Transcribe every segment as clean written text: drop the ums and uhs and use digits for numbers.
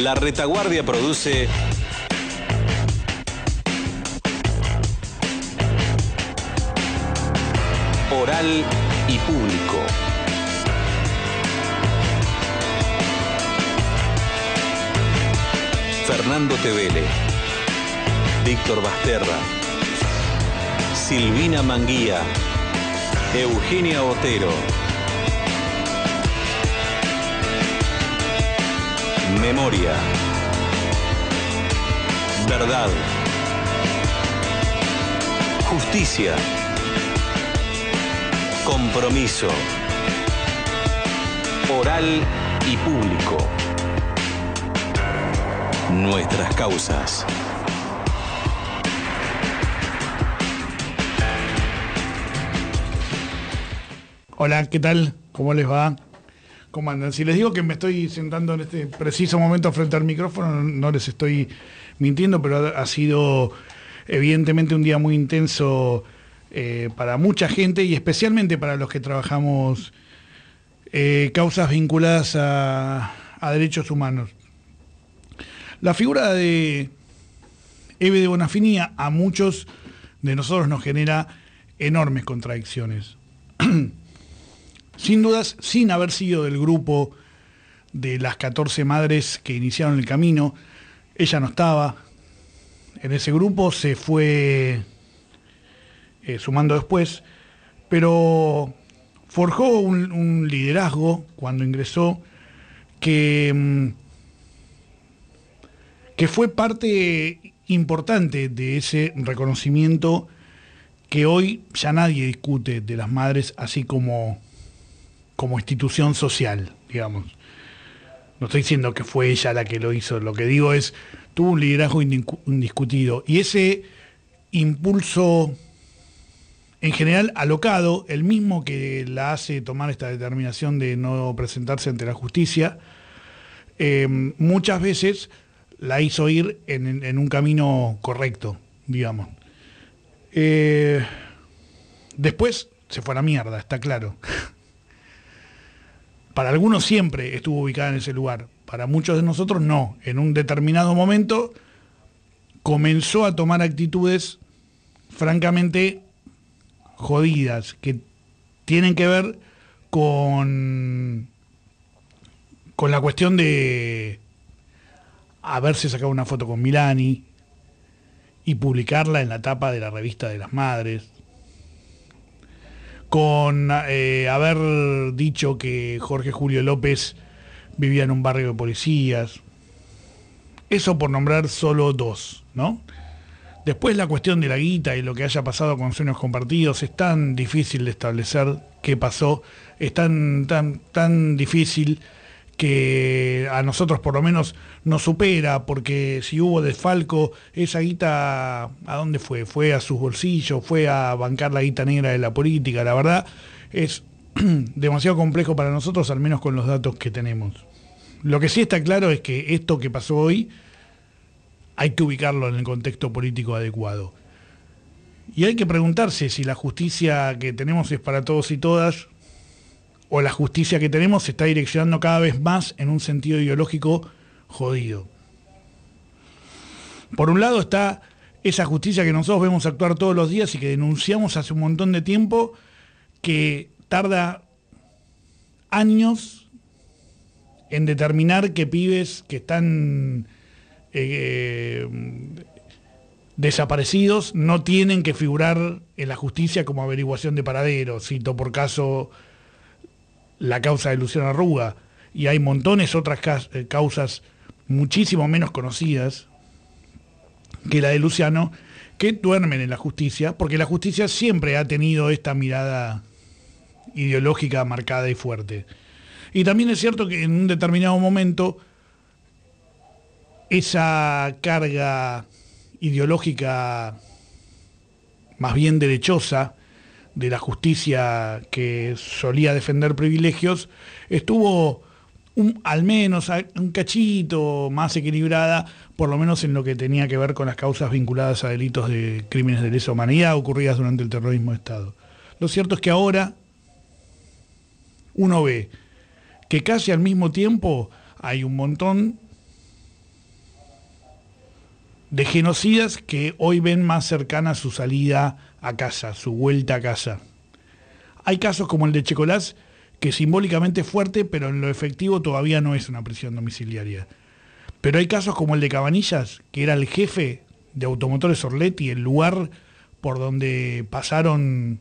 La Retaguardia produce Oral y Público. Fernando Tevele, Víctor Basterra, Silvina Manguía, Eugenia Otero. Memoria. Verdad. Justicia. Compromiso. Oral y público. Nuestras causas. Hola, ¿qué tal? ¿Cómo les va? ¿Cómo andan? Si les digo que me estoy sentando en este preciso momento frente al micrófono, no les estoy mintiendo, pero ha sido evidentemente un día muy intenso para mucha gente y especialmente para los que trabajamos causas vinculadas a derechos humanos. La figura de Eve de Bonafini a muchos de nosotros nos genera enormes contradicciones. Sin dudas, sin haber sido del grupo de las 14 madres que iniciaron el camino, ella no estaba en ese grupo, se fue sumando después, pero forjó un liderazgo cuando ingresó que fue parte importante de ese reconocimiento que hoy ya nadie discute de las madres, así como institución social, digamos. No estoy diciendo que fue ella la que lo hizo, lo que digo es, tuvo un liderazgo indiscutido, y ese impulso en general alocado, el mismo que la hace tomar esta determinación de no presentarse ante la justicia, muchas veces la hizo ir en un camino correcto, digamos. Después se fue a la mierda, está claro. Para algunos siempre estuvo ubicada en ese lugar, para muchos de nosotros no. En un determinado momento comenzó a tomar actitudes francamente jodidas, que tienen que ver con la cuestión de haberse sacado una foto con Milani y publicarla en la tapa de la revista de las madres, con haber dicho que Jorge Julio López vivía en un barrio de policías. Eso por nombrar solo dos, ¿no? Después la cuestión de la guita y lo que haya pasado con sueños compartidos es tan difícil de establecer qué pasó, es tan difícil que a nosotros por lo menos nos supera, porque si hubo desfalco, esa guita, ¿a dónde fue? Fue a sus bolsillos, fue a bancar la guita negra de la política. La verdad es demasiado complejo para nosotros, al menos con los datos que tenemos. Lo que sí está claro es que esto que pasó hoy hay que ubicarlo en el contexto político adecuado. Y hay que preguntarse si la justicia que tenemos es para todos y todas, o la justicia que tenemos se está direccionando cada vez más en un sentido ideológico jodido. Por un lado está esa justicia que nosotros vemos actuar todos los días y que denunciamos hace un montón de tiempo, que tarda años en determinar que pibes que están desaparecidos no tienen que figurar en la justicia como averiguación de paradero. Cito por caso la causa de Luciano Arruga, y hay montones otras causas muchísimo menos conocidas que la de Luciano, que duermen en la justicia, porque la justicia siempre ha tenido esta mirada ideológica marcada y fuerte. Y también es cierto que en un determinado momento esa carga ideológica más bien derechosa de la justicia, que solía defender privilegios, estuvo al menos un cachito más equilibrada, por lo menos en lo que tenía que ver con las causas vinculadas a delitos de crímenes de lesa humanidad ocurridas durante el terrorismo de Estado. Lo cierto es que ahora uno ve que casi al mismo tiempo hay un montón de genocidas que hoy ven más cercana su salida a casa, su vuelta a casa. Hay casos como el de Checolás, que simbólicamente es fuerte, pero en lo efectivo todavía no es una prisión domiciliaria. Pero hay casos como el de Cabanillas, que era el jefe de Automotores Orletti, el lugar por donde pasaron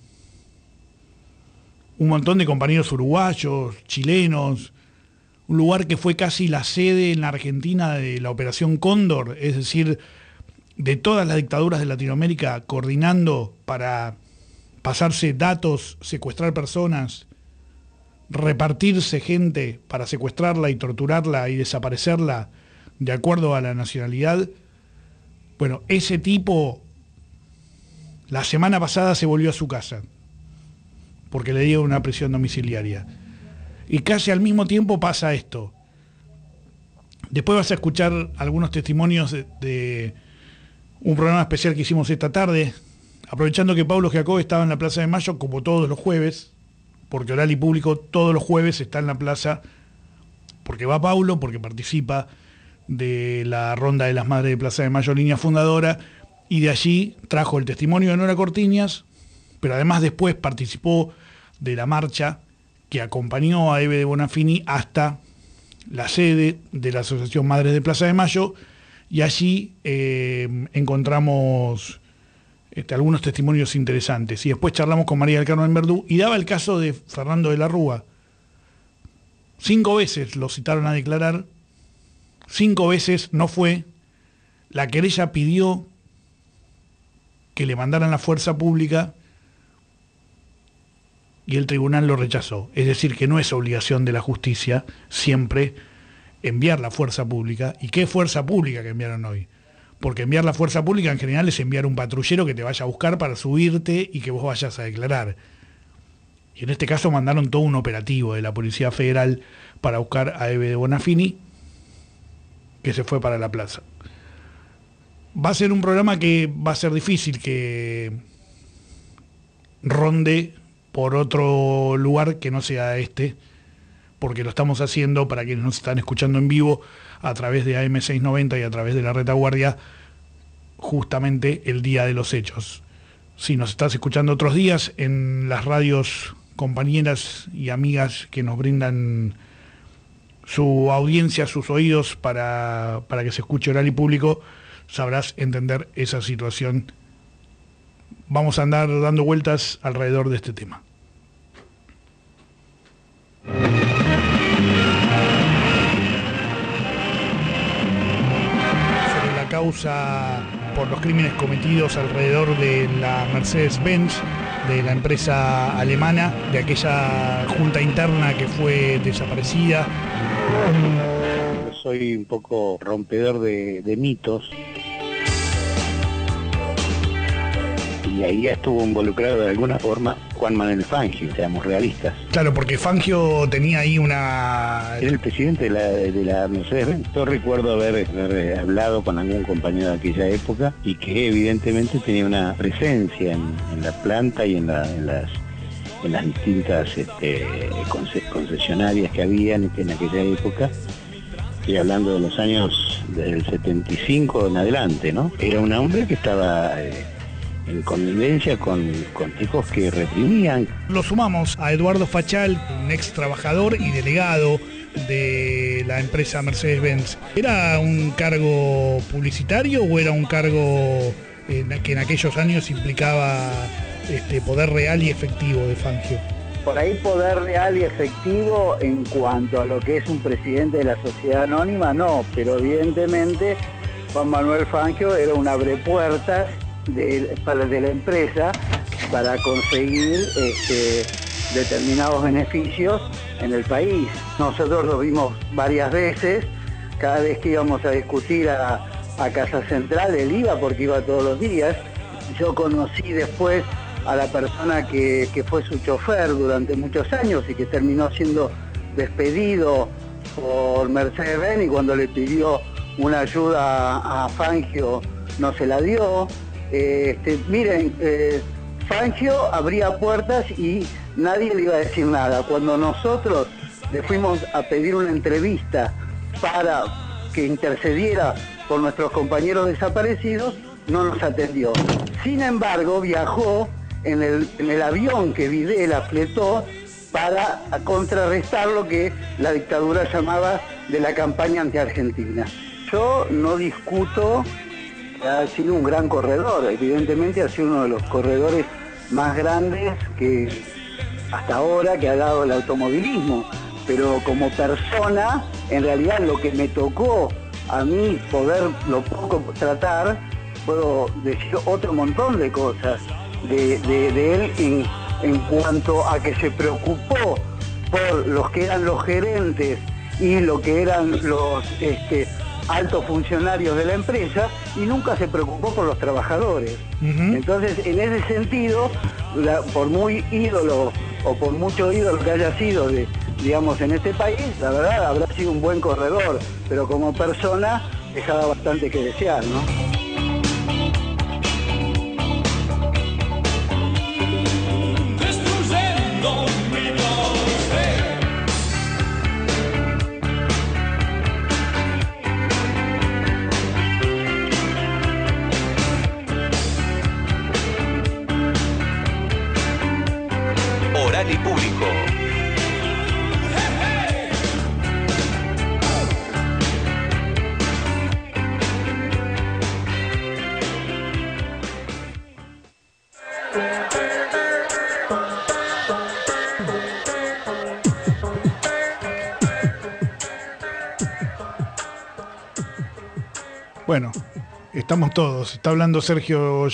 un montón de compañeros uruguayos, chilenos, un lugar que fue casi la sede en la Argentina de la Operación Cóndor, es decir, de todas las dictaduras de Latinoamérica coordinando para pasarse datos, secuestrar personas, repartirse gente para secuestrarla y torturarla y desaparecerla de acuerdo a la nacionalidad. Bueno, ese tipo la semana pasada se volvió a su casa porque le dieron una prisión domiciliaria. Y casi al mismo tiempo pasa esto. Después vas a escuchar algunos testimonios de un programa especial que hicimos esta tarde, aprovechando que Pablo Giacobbe estaba en la Plaza de Mayo como todos los jueves, porque Oral y Público todos los jueves está en la plaza, porque va Paulo, porque participa de la Ronda de las Madres de Plaza de Mayo, línea fundadora, y de allí trajo el testimonio de Nora Cortiñas, pero además después participó de la marcha que acompañó a Eve de Bonafini hasta la sede de la Asociación Madres de Plaza de Mayo, y allí encontramos algunos testimonios interesantes. Y después charlamos con María del Carmen Verdú, y daba el caso de Fernando de la Rúa. 5 veces lo citaron a declarar, 5 veces no fue, la querella pidió que le mandaran la fuerza pública, y el tribunal lo rechazó. Es decir, que no es obligación de la justicia siempre enviar la fuerza pública. ¿Y qué fuerza pública que enviaron hoy? Porque enviar la fuerza pública en general es enviar un patrullero que te vaya a buscar para subirte y que vos vayas a declarar. Y en este caso mandaron todo un operativo de la Policía Federal para buscar a Eve de Bonafini, que se fue para la plaza. Va a ser un programa que va a ser difícil que ronde por otro lugar que no sea este, porque lo estamos haciendo para quienes nos están escuchando en vivo a través de AM690 y a través de la Retaguardia, justamente el día de los hechos. Si nos estás escuchando otros días en las radios compañeras y amigas que nos brindan su audiencia, sus oídos para que se escuche Oral y Público, sabrás entender esa situación. Vamos a andar dando vueltas alrededor de este tema. Sobre la causa por los crímenes cometidos alrededor de la Mercedes-Benz, de la empresa alemana, de aquella junta interna que fue desaparecida. Yo soy un poco rompedor de mitos. Y ahí estuvo involucrado de alguna forma Juan Manuel Fangio, seamos realistas. Claro, porque Fangio tenía ahí una... Era el presidente de la Mercedes-Benz. Yo recuerdo haber hablado con algún compañero de aquella época y que evidentemente tenía una presencia en la planta y en las distintas concesionarias que habían en aquella época. Estoy hablando de los años del 75 en adelante, ¿no? Era un hombre que estaba... en convivencia con tipos que reprimían. Lo sumamos a Eduardo Fachal, un ex trabajador y delegado de la empresa Mercedes-Benz. ¿Era un cargo publicitario o era un cargo que en aquellos años implicaba poder real y efectivo de Fangio? Por ahí poder real y efectivo en cuanto a lo que es un presidente de la sociedad anónima, no, pero evidentemente Juan Manuel Fangio era un abrepuertas de la empresa para conseguir determinados beneficios en el país. Nosotros lo vimos varias veces, cada vez que íbamos a discutir a Casa Central, él iba porque iba todos los días. Yo conocí después a la persona que fue su chofer durante muchos años y que terminó siendo despedido por Mercedes-Benz, y cuando le pidió una ayuda a Fangio no se la dio. Miren, Fangio abría puertas y nadie le iba a decir nada. Cuando nosotros le fuimos a pedir una entrevista para que intercediera por nuestros compañeros desaparecidos, no nos atendió. Sin embargo, viajó en el avión que Videla fletó para contrarrestar lo que la dictadura llamaba de la campaña anti-argentina. Yo no discuto que ha sido un gran corredor, evidentemente ha sido uno de los corredores más grandes que hasta ahora que ha dado el automovilismo, pero como persona, en realidad lo que me tocó a mí poderlo poco tratar, puedo decir otro montón de cosas de él en cuanto a que se preocupó por los que eran los gerentes y lo que eran los altos funcionarios de la empresa y nunca se preocupó por los trabajadores. Entonces, en ese sentido, por muy ídolo o por mucho ídolo que haya sido digamos, en este país, la verdad habrá sido un buen corredor, pero como persona dejaba bastante que desear, ¿no? Oral y Público. Bueno, estamos todos. Está hablando Sergio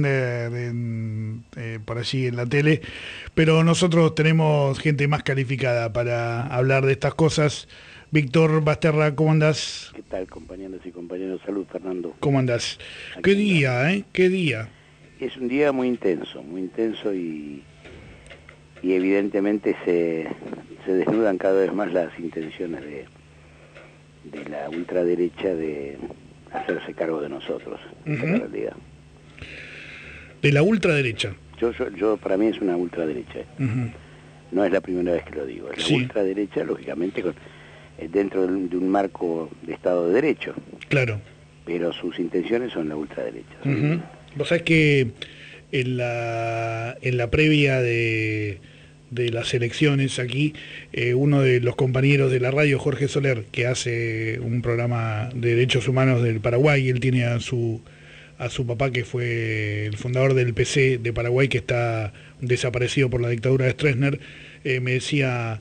Joclén por allí en la tele, pero nosotros tenemos gente más calificada para hablar de estas cosas. Víctor Basterra, ¿cómo andás? ¿Qué tal, compañeros y compañeros? Salud, Fernando. ¿Cómo andás? ¿Qué día, eh? ¿Qué día? Es un día muy intenso y evidentemente se desnudan cada vez más las intenciones de la ultraderecha de hacerse cargo de nosotros, en realidad. De la ultraderecha. Yo para mí es una ultraderecha. No es la primera vez que lo digo. Es la ultraderecha, lógicamente, dentro de un marco de Estado de Derecho. Claro. Pero sus intenciones son la ultraderecha. Vos sabés que en la previa de las elecciones aquí, uno de los compañeros de la radio, Jorge Soler, que hace un programa de derechos humanos del Paraguay, él tiene a su papá, que fue el fundador del PC de Paraguay, que está desaparecido por la dictadura de Stroessner, me decía,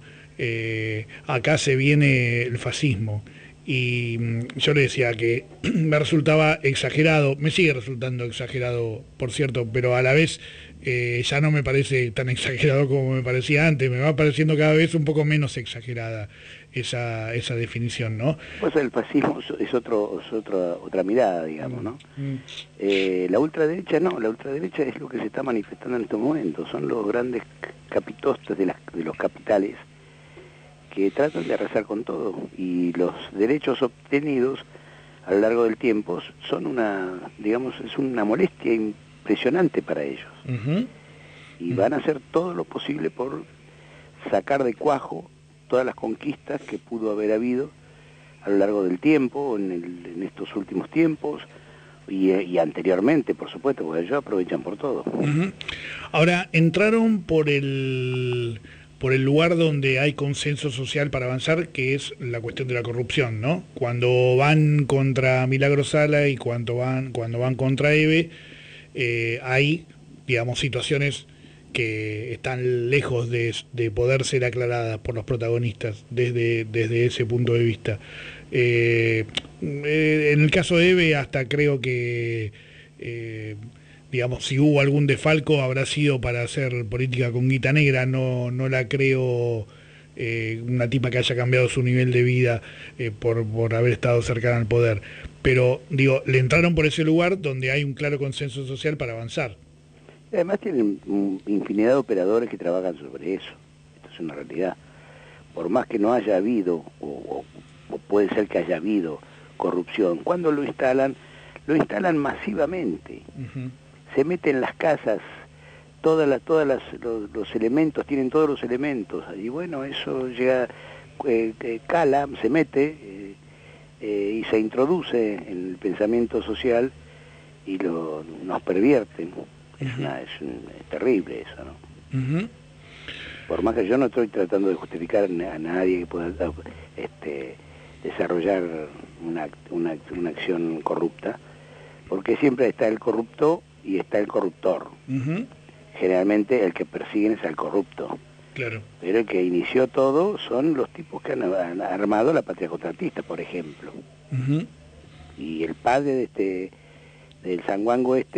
acá se viene el fascismo. Y yo le decía que me resultaba exagerado, me sigue resultando exagerado, por cierto, pero a la vez ya no me parece tan exagerado como me parecía antes, me va pareciendo cada vez un poco menos exagerada esa definición, ¿no? Pues el fascismo es otra mirada, digamos, ¿no? La ultraderecha no, la ultraderecha es lo que se está manifestando en estos momentos, son los grandes capitostes de los capitales que tratan de arrasar con todo, y los derechos obtenidos a lo largo del tiempo son es una molestia impresionante para ellos. Y van a hacer todo lo posible por sacar de cuajo todas las conquistas que pudo haber habido a lo largo del tiempo, en estos últimos tiempos, y anteriormente, por supuesto, porque ellos aprovechan por todo. Ahora, entraron por el lugar donde hay consenso social para avanzar, que es la cuestión de la corrupción, ¿no? Cuando van contra Milagro Sala y cuando van contra Eve, hay, digamos, situaciones que están lejos de poder ser aclaradas por los protagonistas desde ese punto de vista. En el caso de Eve, hasta creo que digamos, si hubo algún desfalco habrá sido para hacer política con guita negra, no la creo una tipa que haya cambiado su nivel de vida por haber estado cercana al poder. Pero, digo, le entraron por ese lugar donde hay un claro consenso social para avanzar. Además tienen infinidad de operadores que trabajan sobre eso. Esto es una realidad. Por más que no haya habido, o puede ser que haya habido corrupción, cuando lo instalan masivamente. Se meten en las casas, los elementos, tienen todos los elementos, y bueno, eso llega, cala, se mete, y se introduce en el pensamiento social y nos pervierten. Es terrible eso, ¿no? Uh-huh. Por más que yo no estoy tratando de justificar a nadie que pueda desarrollar una acción corrupta, porque siempre está el corrupto y está el corruptor. Uh-huh. Generalmente el que persiguen es al corrupto. Claro. Pero el que inició todo son los tipos que han armado la patria contratista, por ejemplo. Uh-huh. Y el padre del sanguango es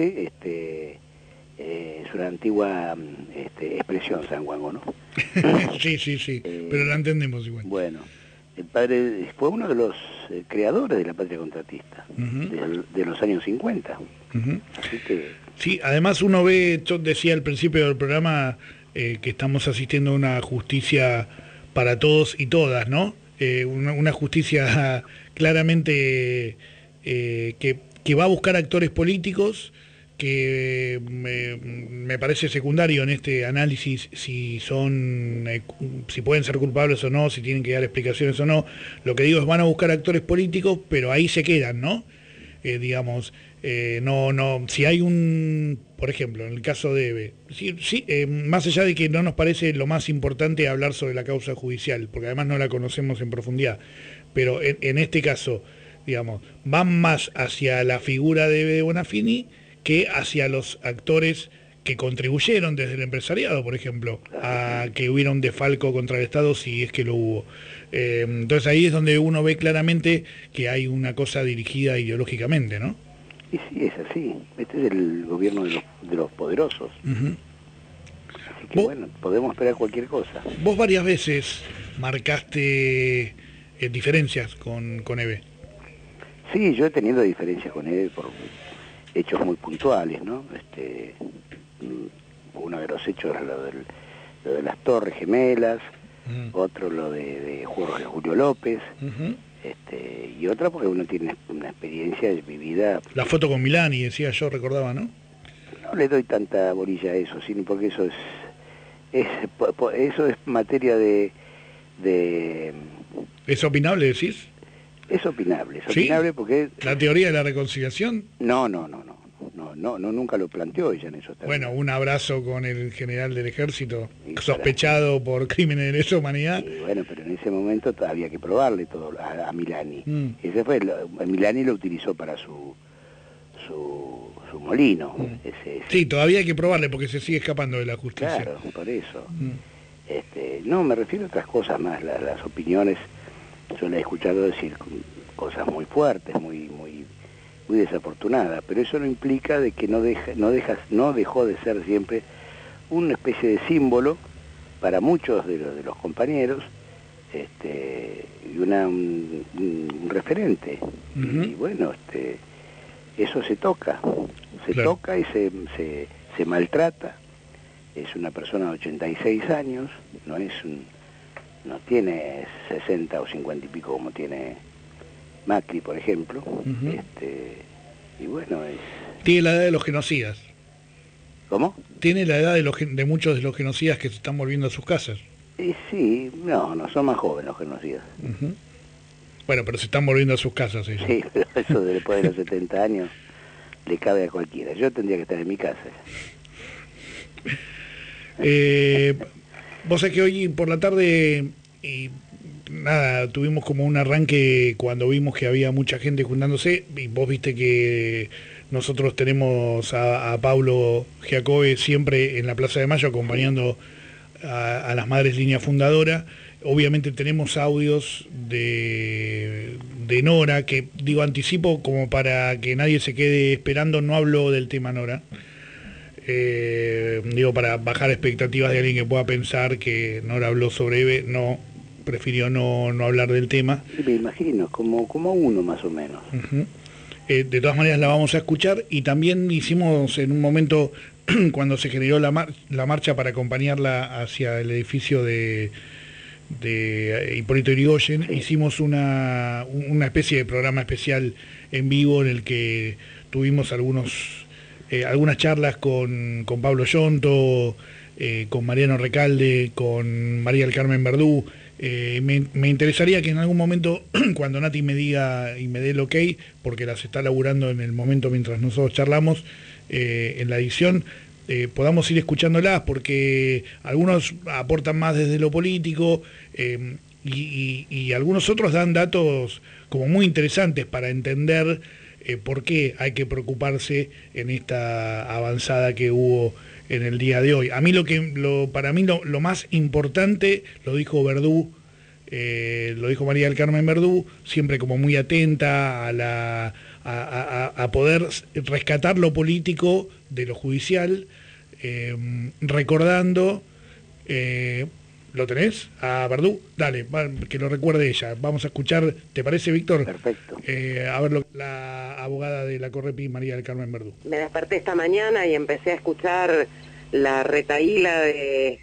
una antigua expresión sanguango, ¿no? Sí, pero la entendemos igual. Bueno, el padre fue uno de los creadores de la patria contratista, uh-huh, de los años 50. Uh-huh. Así que... Sí, además uno ve, yo decía al principio del programa, que estamos asistiendo a una justicia para todos y todas, ¿no? Una justicia claramente que va a buscar actores políticos, que me parece secundario en este análisis si pueden ser culpables o no, si tienen que dar explicaciones o no. Lo que digo es, van a buscar actores políticos, pero ahí se quedan, ¿no? Digamos, si hay por ejemplo, en el caso de Eve, más allá de que no nos parece lo más importante hablar sobre la causa judicial, porque además no la conocemos en profundidad, pero en este caso, digamos, van más hacia la figura de Eve de Bonafini que hacia los actores que contribuyeron desde el empresariado, por ejemplo, a que hubiera un desfalco contra el Estado, si es que lo hubo. Entonces ahí es donde uno ve claramente que hay una cosa dirigida ideológicamente, ¿no? Y sí, es así. Este es el gobierno de los poderosos. Uh-huh. Así que bueno, podemos esperar cualquier cosa. Vos varias veces marcaste diferencias con Eve. Sí, yo he tenido diferencias con Eve por hechos muy puntuales, ¿no? Uno de los hechos era lo de las Torres Gemelas, otro lo de Jorge Julio López, uh-huh, y otra porque uno tiene una experiencia vivida. La foto con Milani, decía yo, recordaba, ¿no? No le doy tanta bolilla a eso, sino porque eso es materia de... ¿Es opinable, decís? Es opinable ¿Sí? Porque... ¿La teoría de la reconciliación? No, nunca lo planteó ella en esos términos. Bueno, un abrazo con el general del ejército, sospechado por crímenes de lesa humanidad. Y bueno, pero en ese momento había que probarle todo a Milani. Ese fue Milani lo utilizó para su molino. Sí, todavía hay que probarle porque se sigue escapando de la justicia. Claro, por eso. No, me refiero a otras cosas más, las opiniones. Yo le he escuchado decir cosas muy fuertes, muy desafortunadas, pero eso no implica de que no dejó de ser siempre una especie de símbolo para muchos de los compañeros, y un referente. Uh-huh. Y bueno, eso se toca y se maltrata. Es una persona de 86 años, no tiene 60 o 50 y pico como tiene Macri, por ejemplo. Uh-huh. Y bueno, tiene la edad de los genocidas. ¿Cómo? Tiene la edad de muchos de los genocidas que se están volviendo a sus casas. Sí, no son más jóvenes los genocidas. Uh-huh. Bueno, pero se están volviendo a sus casas. Sí, pero eso después de los 70 años le cabe a cualquiera. Yo tendría que estar en mi casa. Vos sabés que hoy por la tarde, tuvimos como un arranque cuando vimos que había mucha gente juntándose, y vos viste que nosotros tenemos a Pablo Giacobbe siempre en la Plaza de Mayo acompañando a las Madres Línea Fundadora. Obviamente tenemos audios de Nora, que anticipo como para que nadie se quede esperando, no hablo del tema Nora. Para bajar expectativas de alguien que pueda pensar que Nora habló sobre Eve, prefirió no hablar del tema. Me imagino, como uno más o menos. Uh-huh. De todas maneras la vamos a escuchar, y también hicimos en un momento, cuando se generó la marcha para acompañarla hacia el edificio de Hipólito Yrigoyen, sí, hicimos una especie de programa especial en vivo en el que tuvimos algunas charlas con Pablo Yonto, con Mariano Recalde, con María del Carmen Verdú, Me interesaría que en algún momento, cuando Nati me diga y me dé el ok, porque las está laburando en el momento mientras nosotros charlamos, en la edición, podamos ir escuchándolas, porque algunos aportan más desde lo político, y algunos otros dan datos como muy interesantes para entender por qué hay que preocuparse en esta avanzada que hubo en el día de hoy. A mí para mí lo más importante lo dijo Verdú, lo dijo María del Carmen Verdú, siempre como muy atenta a poder rescatar lo político de lo judicial, recordando, ¿lo tenés? A Verdú, dale, que lo recuerde ella. Vamos a escuchar, ¿te parece, Víctor? Perfecto. A ver la abogada de la Correpi, María del Carmen Verdú. Me desperté esta mañana y empecé a escuchar la retahíla de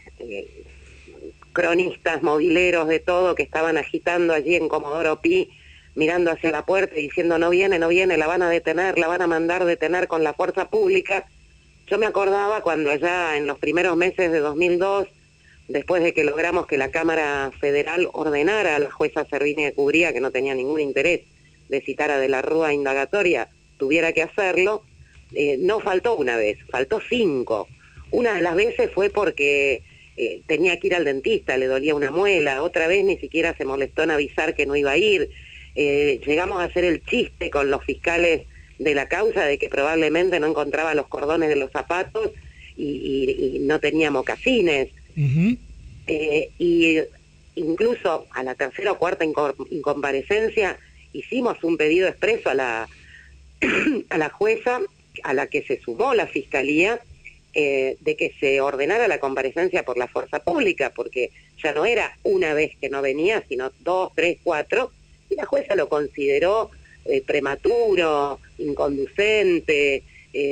cronistas, mobileros, de todo, que estaban agitando allí en Comodoro Pi, mirando hacia la puerta y diciendo no viene, la van a detener, la van a mandar detener con la fuerza pública. Yo me acordaba cuando allá en los primeros meses de 2002, después de que logramos que la Cámara Federal ordenara a la jueza Servini de Cubría, que no tenía ningún interés de citar a De la Rúa indagatoria, tuviera que hacerlo, no faltó una vez, faltó 5. Una de las veces fue porque tenía que ir al dentista, le dolía una muela, otra vez ni siquiera se molestó en avisar que no iba a ir. Llegamos a hacer el chiste con los fiscales de la causa de que probablemente no encontraba los cordones de los zapatos y no tenía mocasines. Uh-huh. Y incluso a la tercera o cuarta incomparecencia hicimos un pedido expreso a la jueza, a la que se sumó la fiscalía, de que se ordenara la comparecencia por la fuerza pública, porque ya no era una vez que no venía, sino 2, 3, 4, y la jueza lo consideró prematuro, inconducente,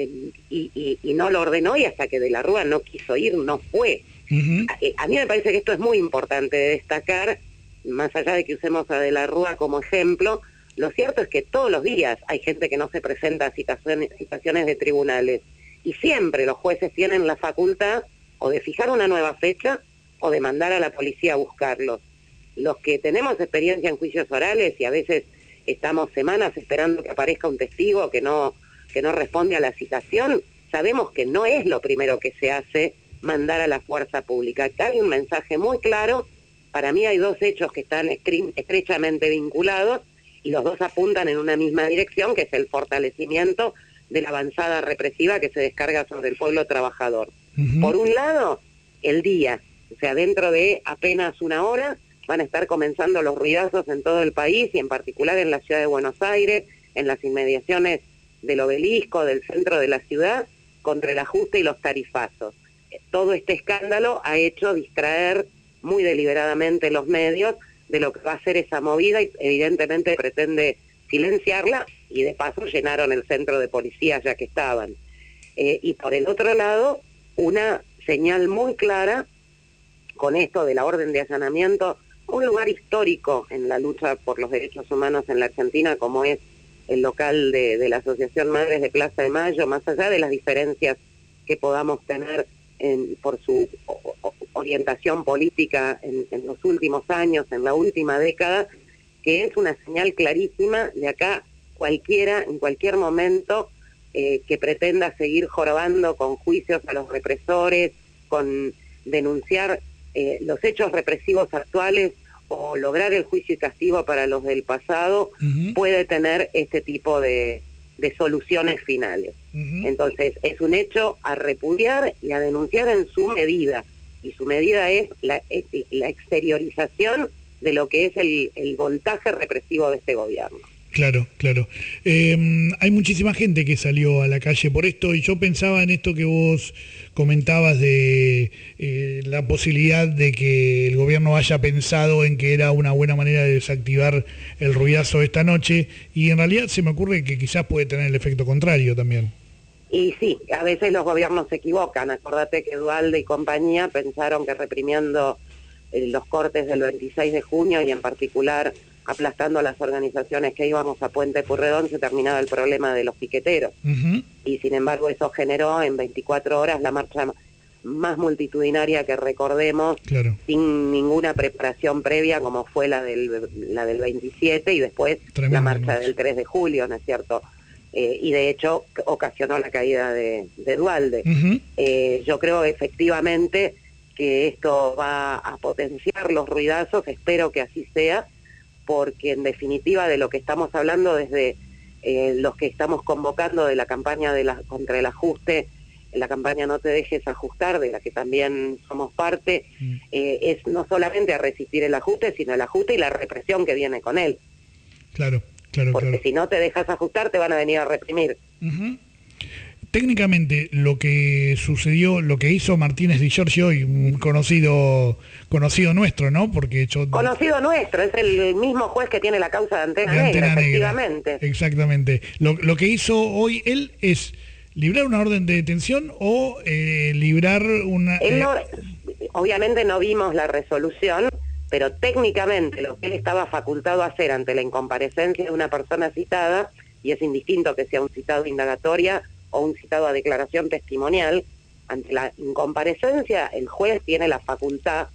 y no lo ordenó, y hasta que De la Rúa no quiso ir, no fue. Uh-huh. A mí me parece que esto es muy importante de destacar, más allá de que usemos a De la Rúa como ejemplo. Lo cierto es que todos los días hay gente que no se presenta a citaciones de tribunales, y siempre los jueces tienen la facultad o de fijar una nueva fecha o de mandar a la policía a buscarlos. Los que tenemos experiencia en juicios orales y a veces estamos semanas esperando que aparezca un testigo que no responde a la citación, sabemos que no es lo primero que se hace mandar a la fuerza pública. Acá hay un mensaje muy claro. Para mí hay 2 hechos que están estrechamente vinculados y los 2 apuntan en una misma dirección, que es el fortalecimiento de la avanzada represiva que se descarga sobre el pueblo trabajador. Uh-huh. Por un lado, el día, o sea, dentro de apenas una hora van a estar comenzando los ruidazos en todo el país y en particular en la ciudad de Buenos Aires, en las inmediaciones del Obelisco, del centro de la ciudad, contra el ajuste y los tarifazos. Todo este escándalo ha hecho distraer muy deliberadamente los medios de lo que va a ser esa movida y evidentemente pretende silenciarla, y de paso llenaron el centro de policía ya que estaban. Y por el otro lado, una señal muy clara con esto de la orden de allanamiento, un lugar histórico en la lucha por los derechos humanos en la Argentina, como es el local de la Asociación Madres de Plaza de Mayo, más allá de las diferencias que podamos tener por su orientación política en los últimos años, en la última década, que es una señal clarísima de acá cualquiera, en cualquier momento, que pretenda seguir jorobando con juicios a los represores, con denunciar los hechos represivos actuales o lograr el juicio y castigo para los del pasado, uh-huh, puede tener este tipo de soluciones finales. Uh-huh. Entonces, es un hecho a repudiar y a denunciar en su medida, y su medida es la exteriorización de lo que es el voltaje represivo de este gobierno. Claro, claro. Hay muchísima gente que salió a la calle por esto, y yo pensaba en esto que vos comentabas de la posibilidad de que el gobierno haya pensado en que era una buena manera de desactivar el ruidazo esta noche, y en realidad se me ocurre que quizás puede tener el efecto contrario también. Y sí, a veces los gobiernos se equivocan. Acordate que Duhalde y compañía pensaron que reprimiendo los cortes del 26 de junio y en particular aplastando a las organizaciones que íbamos a Puente Pueyrredón se terminaba el problema de los piqueteros. Uh-huh. Y sin embargo eso generó en 24 horas la marcha más multitudinaria que recordemos, Claro. sin ninguna preparación previa, como fue la del 27 y después Tremendo, la marcha ¿no? del 3 de julio, ¿no es cierto? Y de hecho ocasionó la caída de Duhalde. Ujú. Yo creo efectivamente que esto va a potenciar los ruidazos, espero que así sea, porque en definitiva de lo que estamos hablando desde los que estamos convocando de la campaña contra el ajuste, la campaña No te dejes ajustar, de la que también somos parte, es no solamente a resistir el ajuste, sino el ajuste y la represión que viene con él. Claro, claro, Porque claro. si no te dejas ajustar, te van a venir a reprimir. Ujú. Técnicamente, lo que sucedió, lo que hizo Martínez Di Giorgio, y un conocido nuestro, ¿no? Porque yo... Conocido nuestro, es el mismo juez que tiene la causa de Antena de Negra, Antena Negra. efectivamente. Exactamente. Lo que hizo hoy él es librar una orden de detención o librar una... Él no, obviamente no vimos la resolución, pero técnicamente lo que él estaba facultado a hacer ante la incomparecencia de una persona citada, y es indistinto que sea un citado indagatoria o un citado a declaración testimonial, ante la incomparecencia el juez tiene la facultad,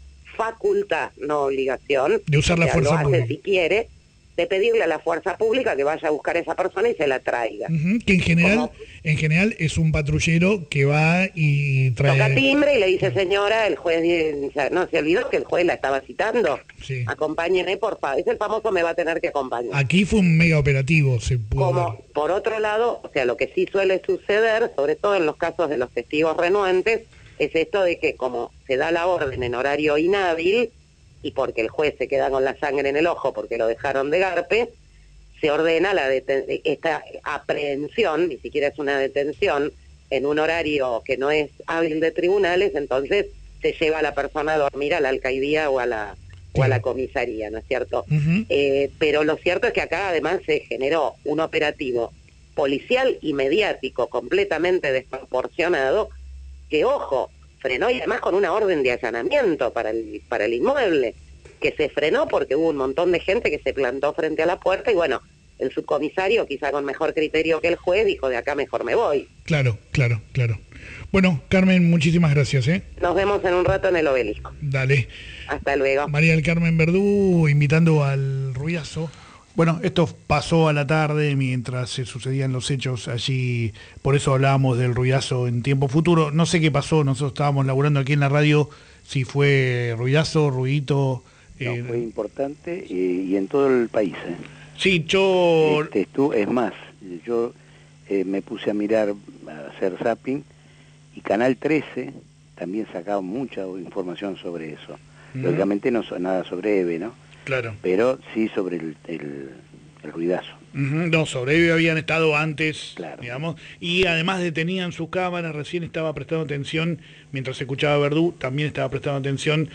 no obligación, de usar la o sea, fuerza lo hace pública. si quiere, de pedirle a la fuerza pública que vaya a buscar a esa persona y se la traiga. Ujú, que en general es un patrullero que va y trae... Toca timbre y le dice, señora, el juez no se olvidó que el juez la estaba citando. Sí. Acompáñeme, por favor. Es el famoso me va a tener que acompañar. Aquí fue un mega operativo, se pudo Como, ver. por otro lado, o sea, lo que sí suele suceder, sobre todo en los casos de los testigos renuentes, es esto de que como se da la orden en horario inhábil, y porque el juez se queda con la sangre en el ojo porque lo dejaron de garpe, se ordena esta aprehensión, ni siquiera es una detención, en un horario que no es hábil de tribunales, entonces se lleva a la persona a dormir a la alcaidía o a la comisaría, ¿no es cierto? Ujú. Pero lo cierto es que acá además se generó un operativo policial y mediático completamente desproporcionado, que, ojo, frenó, y además con una orden de allanamiento para el inmueble, que se frenó porque hubo un montón de gente que se plantó frente a la puerta y bueno, el subcomisario, quizá con mejor criterio que el juez, dijo de acá mejor me voy. Claro, claro, claro. Bueno, Carmen, muchísimas gracias, ¿eh? Nos vemos en un rato en el Obelisco. Dale. Hasta luego. María del Carmen Verdú invitando al ruidazo. Bueno, esto pasó a la tarde mientras se sucedían los hechos allí, por eso hablábamos del ruidazo en tiempo futuro. No sé qué pasó, nosotros estábamos laburando aquí en la radio, si fue ruidazo, ruidito. No, fue importante y en todo el país. Sí, yo... Es más, yo me puse a mirar, a hacer zapping, y Canal 13 también sacaba mucha información sobre eso. Lógicamente no nada sobre EVE, ¿no? Claro. Pero sí sobre el ruidazo. No, sobre ello habían estado antes, Claro. digamos, y además tenían sus cámaras, recién estaba prestando atención, mientras escuchaba Verdú, también estaba prestando atención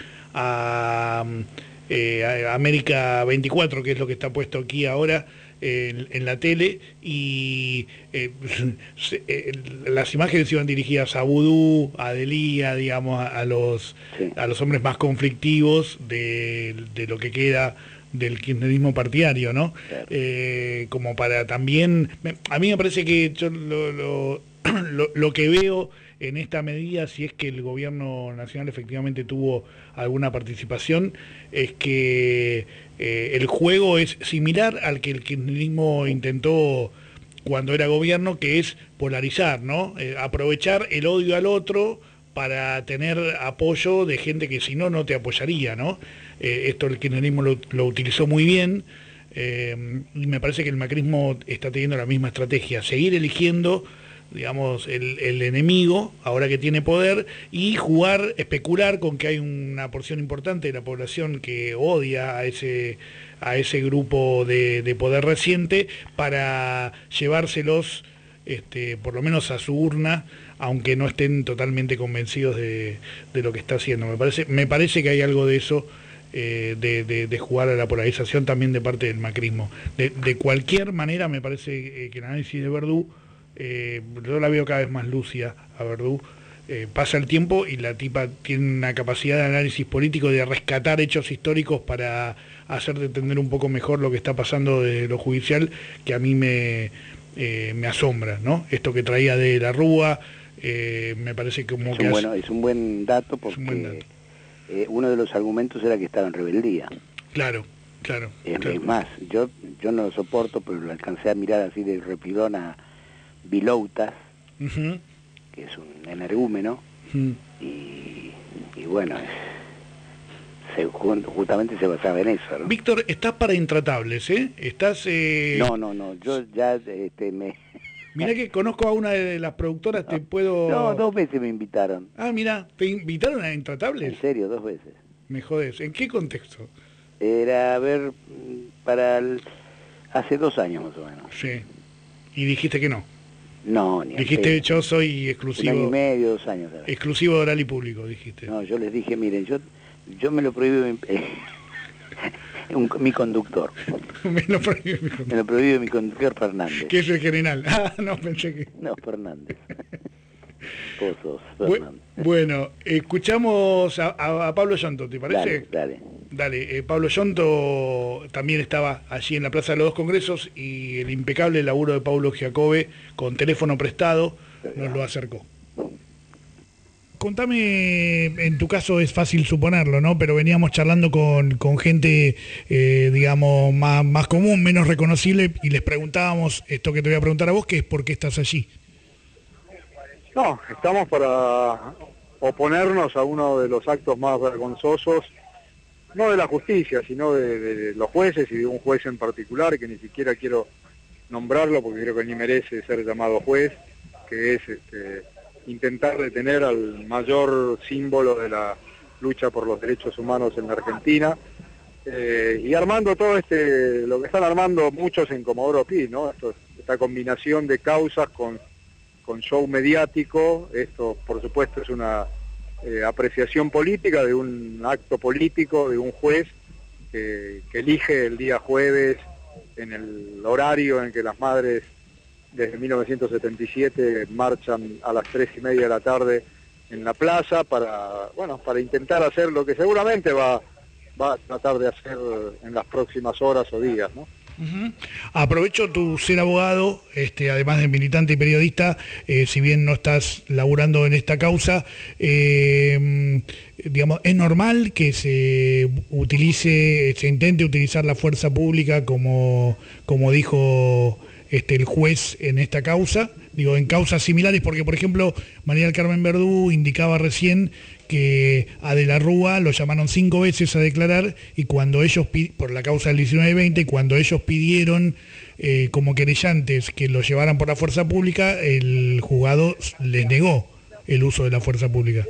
a América 24, que es lo que está puesto aquí ahora en la tele, y las imágenes iban dirigidas a Vudú, a Delía, digamos, a los hombres más conflictivos de lo que queda del kirchnerismo partidario, ¿no? Claro. Como para también... A mí me parece que yo lo que veo en esta medida, si es que el gobierno nacional efectivamente tuvo alguna participación, es que el juego es similar al que el kirchnerismo intentó cuando era gobierno, que es polarizar, ¿no? Aprovechar el odio al otro para tener apoyo de gente que si no, no te apoyaría, ¿no? Esto el kirchnerismo lo utilizó muy bien, y me parece que el macrismo está teniendo la misma estrategia, seguir eligiendo, digamos, el enemigo, ahora que tiene poder, y especular con que hay una porción importante de la población que odia a ese grupo de poder reciente, para llevárselos, por lo menos a su urna, aunque no estén totalmente convencidos de lo que está haciendo. Me parece que hay algo de eso, de jugar a la polarización también de parte del macrismo. De cualquier manera, me parece que el análisis de Verdú, yo la veo cada vez más lúcida a Verdú. Pasa el tiempo y la tipa tiene una capacidad de análisis político, de rescatar hechos históricos para hacerte entender un poco mejor lo que está pasando desde lo judicial, que a mí me asombra, ¿no? Esto que traía de la Rúa, Me parece como es que... es un buen dato porque uno de los argumentos era que estaba en rebeldía. Claro, claro. Es más, yo no lo soporto, pero lo alcancé a mirar así de repidón a Viloutas, que es un energúmeno, y bueno, justamente se basaba en eso, ¿no? Víctor, estás para Intratables, ¿eh? Estás... No, yo ya Mirá que conozco a una de las productoras, te puedo... No, 2 veces me invitaron. Ah, mirá, ¿te invitaron a Intratables? En serio, 2 veces. Me jodés, ¿en qué contexto? Era, a ver, hace 2 años más o menos. Sí, y dijiste que no. No, ni dijiste, yo soy exclusivo... 1 año y medio, 2 años. ¿sabes? Exclusivo de Oral y Público, dijiste. No, yo les dije, miren, yo me lo prohíbo mi conductor. Me lo prohíbe mi conductor Fernández. Que es el general. Ah, no, pensé que... No, Fernández. Vos sos Fernández. Bueno, escuchamos a Pablo Yonto, ¿te parece? Dale, Pablo Yonto también estaba allí en la Plaza de los Dos Congresos y el impecable laburo de Paulo Giacobbe con teléfono prestado nos lo acercó. Contame, en tu caso es fácil suponerlo, ¿no? Pero veníamos charlando con gente, digamos, más común, menos reconocible, y les preguntábamos esto que te voy a preguntar a vos, que es ¿por qué estás allí? No, estamos para oponernos a uno de los actos más vergonzosos, no de la justicia, sino de los jueces y de un juez en particular, que ni siquiera quiero nombrarlo porque creo que ni merece ser llamado juez, que es intentar detener al mayor símbolo de la lucha por los derechos humanos en la Argentina, y armando todo lo que están armando muchos en Comodoro Pi, ¿no? Esta combinación de causas con show mediático. Esto por supuesto es una apreciación política de un acto político de un juez que elige el día jueves en el horario en que las madres desde 1977 marchan a las 3:30 de la tarde en la plaza para intentar hacer lo que seguramente va a tratar de hacer en las próximas horas o días, ¿no? Aprovecho tu ser abogado, además de militante y periodista, si bien no estás laburando en esta causa, digamos, ¿es normal que se intente utilizar la fuerza pública como dijo el juez en esta causa? Digo, en causas similares, porque por ejemplo, María del Carmen Verdú indicaba recién que a De la Rúa lo llamaron 5 veces a declarar, y cuando ellos, por la causa del 19-20, y cuando ellos pidieron como querellantes que lo llevaran por la fuerza pública, el juzgado les negó el uso de la fuerza pública.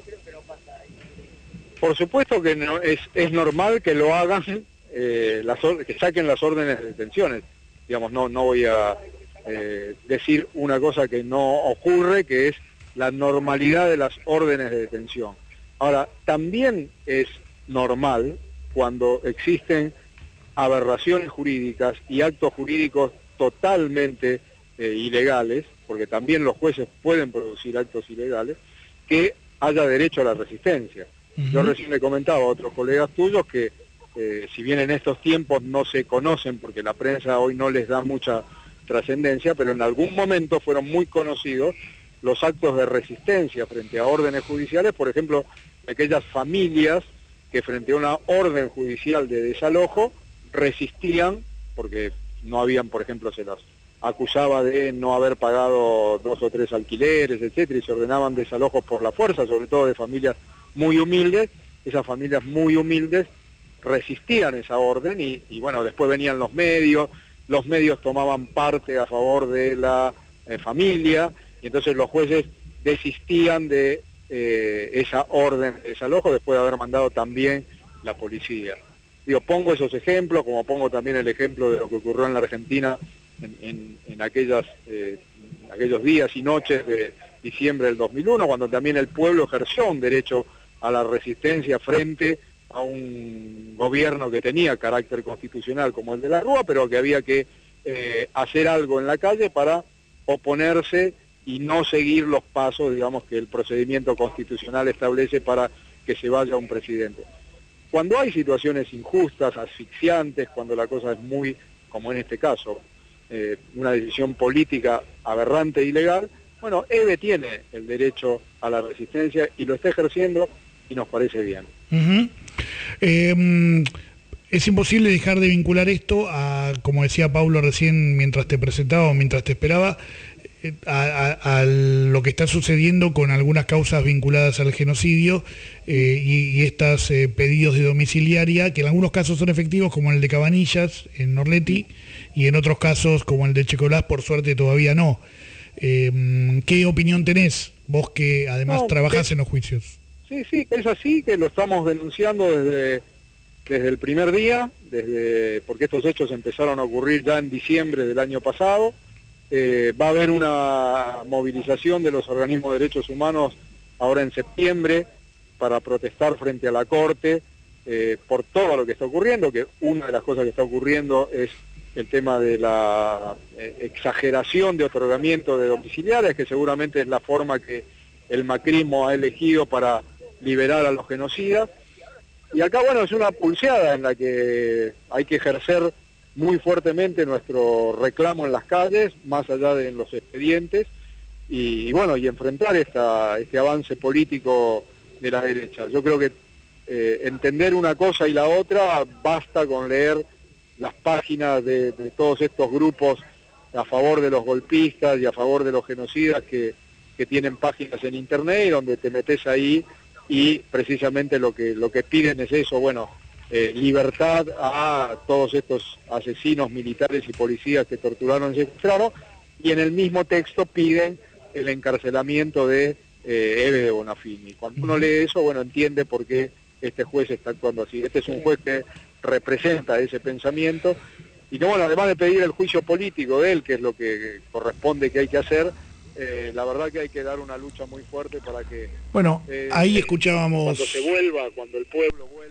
Por supuesto que no, es normal que lo hagan, que saquen las órdenes de detenciones. Digamos, no voy a decir una cosa que no ocurre, que es la normalidad de las órdenes de detención. Ahora, también es normal cuando existen aberraciones jurídicas y actos jurídicos totalmente ilegales, porque también los jueces pueden producir actos ilegales, que haya derecho a la resistencia. Yo recién le comentaba a otros colegas tuyos que si bien en estos tiempos no se conocen porque la prensa hoy no les da mucha trascendencia, pero en algún momento fueron muy conocidos los actos de resistencia frente a órdenes judiciales, por ejemplo, aquellas familias que frente a una orden judicial de desalojo resistían, porque no habían, por ejemplo, se las acusaba de no haber pagado 2 o 3 alquileres, etcétera, y se ordenaban desalojos por la fuerza, sobre todo de familias muy humildes. Esas familias muy humildes resistían esa orden y bueno, después venían los medios tomaban parte a favor de la familia, y entonces los jueces desistían de esa orden de desalojo después de haber mandado también la policía. Digo, pongo esos ejemplos, como pongo también el ejemplo de lo que ocurrió en la Argentina en aquellos días y noches de diciembre del 2001, cuando también el pueblo ejerció un derecho a la resistencia frente a un gobierno que tenía carácter constitucional como el de la Rúa, pero que había que hacer algo en la calle para oponerse y no seguir los pasos, digamos, que el procedimiento constitucional establece para que se vaya un presidente. Cuando hay situaciones injustas, asfixiantes, cuando la cosa es muy, como en este caso, una decisión política aberrante e ilegal, Bueno, EVE tiene el derecho a la resistencia y lo está ejerciendo y nos parece bien. Es imposible dejar de vincular esto a, como decía Pablo recién mientras te presentaba o mientras te esperaba, a lo que está sucediendo con algunas causas vinculadas al genocidio y estos pedidos de domiciliaria, que en algunos casos son efectivos, como el de Cabanillas en Orleti, y en otros casos, como el de Checolás, por suerte todavía no. ¿Qué opinión tenés, vos que además trabajás en los juicios? Sí, es así, que lo estamos denunciando desde el primer día, porque estos hechos empezaron a ocurrir ya en diciembre del año pasado. Va a haber una movilización de los organismos de derechos humanos ahora en septiembre para protestar frente a la Corte por todo lo que está ocurriendo, que una de las cosas que está ocurriendo es el tema de la exageración de otorgamiento de domiciliarias, que seguramente es la forma que el macrismo ha elegido para liberar a los genocidas. Y acá, bueno, es una pulseada en la que hay que ejercer muy fuertemente nuestro reclamo en las calles, más allá de en los expedientes, y bueno, y enfrentar este avance político de la derecha. Yo creo que entender una cosa y la otra, basta con leer las páginas de todos estos grupos a favor de los golpistas y a favor de los genocidas que tienen páginas en internet y donde te metes ahí y precisamente lo que piden es eso, bueno, libertad a todos estos asesinos militares y policías que torturaron y secuestraron, y en el mismo texto piden el encarcelamiento de Eve de Bonafini. Cuando uno lee eso, bueno, entiende por qué este juez está actuando así. Este es un juez que representa ese pensamiento, y que, bueno, además de pedir el juicio político de él, que es lo que corresponde que hay que hacer, la verdad que hay que dar una lucha muy fuerte para que... Bueno, ahí escuchábamos... Cuando se vuelva, cuando el pueblo vuelva...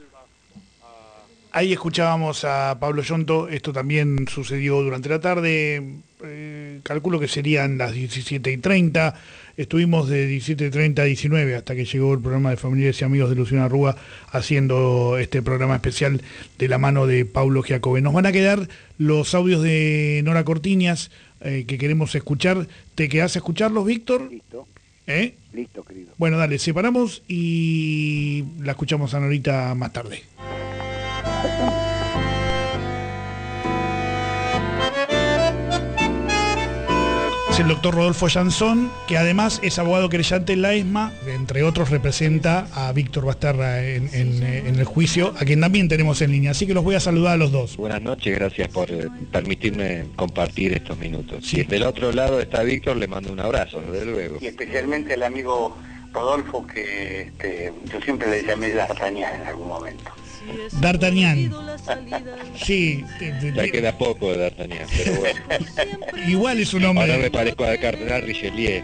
Ahí escuchábamos a Pablo Yonto. Esto también sucedió durante la tarde, calculo que serían las 17:30, estuvimos de 17:30 a 19 hasta que llegó el programa de Familiares y Amigos de Luciana Rúa, haciendo este programa especial de la mano de Paulo Giacobbe. Nos van a quedar los audios de Nora Cortiñas que queremos escuchar. ¿Te quedás a escucharlos, Víctor? Listo. Listo, querido. Bueno, dale, separamos y la escuchamos a Norita más tarde. Es el doctor Rodolfo Jansson, que además es abogado querellante en la ESMA, entre otros representa a Víctor Basterra en el juicio, a quien también tenemos en línea, así que los voy a saludar a los dos. Buenas noches, gracias por permitirme compartir estos minutos. Sí. Y del otro lado está Víctor, le mando un abrazo, desde luego. Y especialmente al amigo Rodolfo, que yo siempre le llamé D'Artagnan en algún momento. D'Artagnan. Sí. Ya queda poco de D'Artagnan, pero bueno. Igual es un hombre. Ahora me parezco al cardenal Richelieu.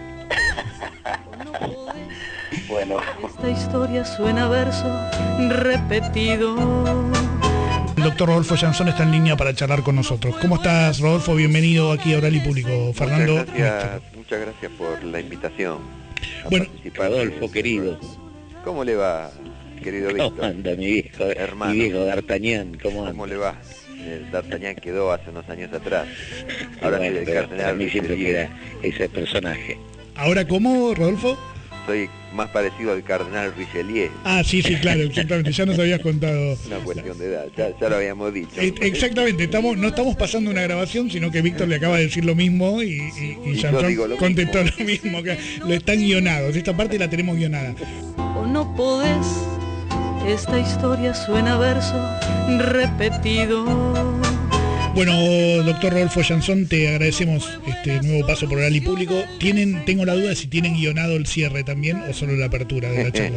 Bueno. Esta historia suena a verso repetido. El doctor Rodolfo Jansson está en línea para charlar con nosotros. ¿Cómo estás, Rodolfo? Bienvenido aquí a Oral y Público. Fernando. Muchas gracias por la invitación. Bueno, Rodolfo, querido. ¿Cómo le va, querido Víctor? ¿Cómo anda mi viejo, hermano? Mi viejo D'Artagnan? ¿Cómo le va? El D'Artagnan quedó hace unos años atrás. Ahora bueno, soy el cardenal. a mí siempre queda ese personaje. ¿Ahora cómo, Rodolfo? Soy más parecido al cardenal Richelieu. Ah, sí, claro, exactamente. Ya nos habías contado. Una cuestión de edad, ya lo habíamos dicho. Exactamente, no estamos pasando una grabación, sino que Víctor le acaba de decir lo mismo y Jansson contestó lo mismo. Que lo están guionados, esta parte la tenemos guionada. O no podés, esta historia suena a verso repetido. Bueno, doctor Rodolfo Jansson, te agradecemos este nuevo paso por Oral y Público. Tengo la duda de si tienen guionado el cierre también o solo la apertura de la charla.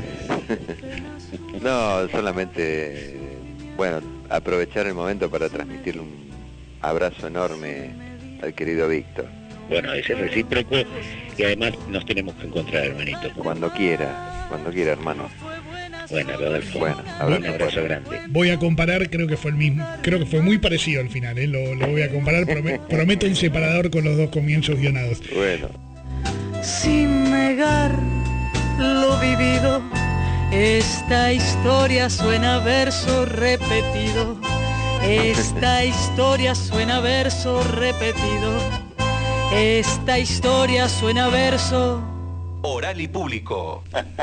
No, solamente, bueno, aprovechar el momento para transmitirle un abrazo enorme al querido Víctor. Bueno, ese es recíproco y además nos tenemos que encontrar, hermanito. Cuando quiera, hermano. Bueno, Rodolfo, bueno, un abrazo grande. Voy a comparar, creo que fue el mismo, creo que fue muy parecido al final, lo voy a comparar, prometo un separador con los dos comienzos guionados. Bueno. Sin negar lo vivido, esta historia suena a verso repetido. Esta historia suena a verso repetido. Esta historia suena a verso. Oral y Público.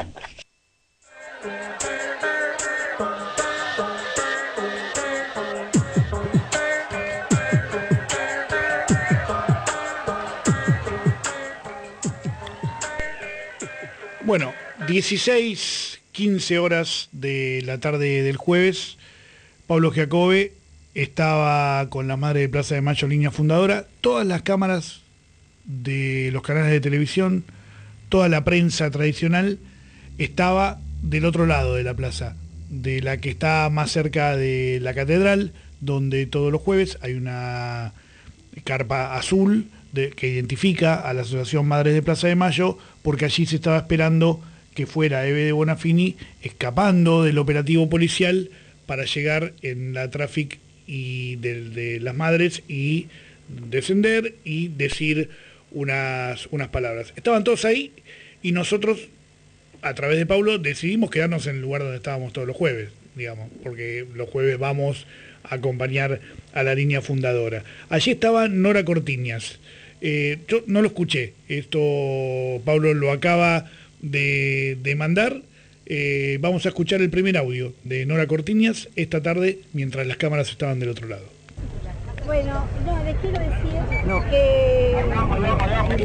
Bueno, 16:15 horas de la tarde del jueves. Pablo Giacobbe estaba con la madre de Plaza de Mayo, línea fundadora. Todas las cámaras de los canales de televisión, toda la prensa tradicional estaba del otro lado de la plaza, de la que está más cerca de la catedral, donde todos los jueves hay una carpa azul que identifica a la Asociación Madres de Plaza de Mayo, porque allí se estaba esperando que fuera Eve de Bonafini escapando del operativo policial para llegar en la Traffic y de las Madres y descender y decir unas palabras. Estaban todos ahí y nosotros, a través de Pablo, decidimos quedarnos en el lugar donde estábamos todos los jueves, digamos, porque los jueves vamos a acompañar a la línea fundadora. Allí estaba Nora Cortiñas. Yo no lo escuché, esto Pablo lo acaba de mandar. Vamos a escuchar el primer audio de Nora Cortiñas esta tarde mientras las cámaras estaban del otro lado. Bueno, no, les quiero decir que no vamos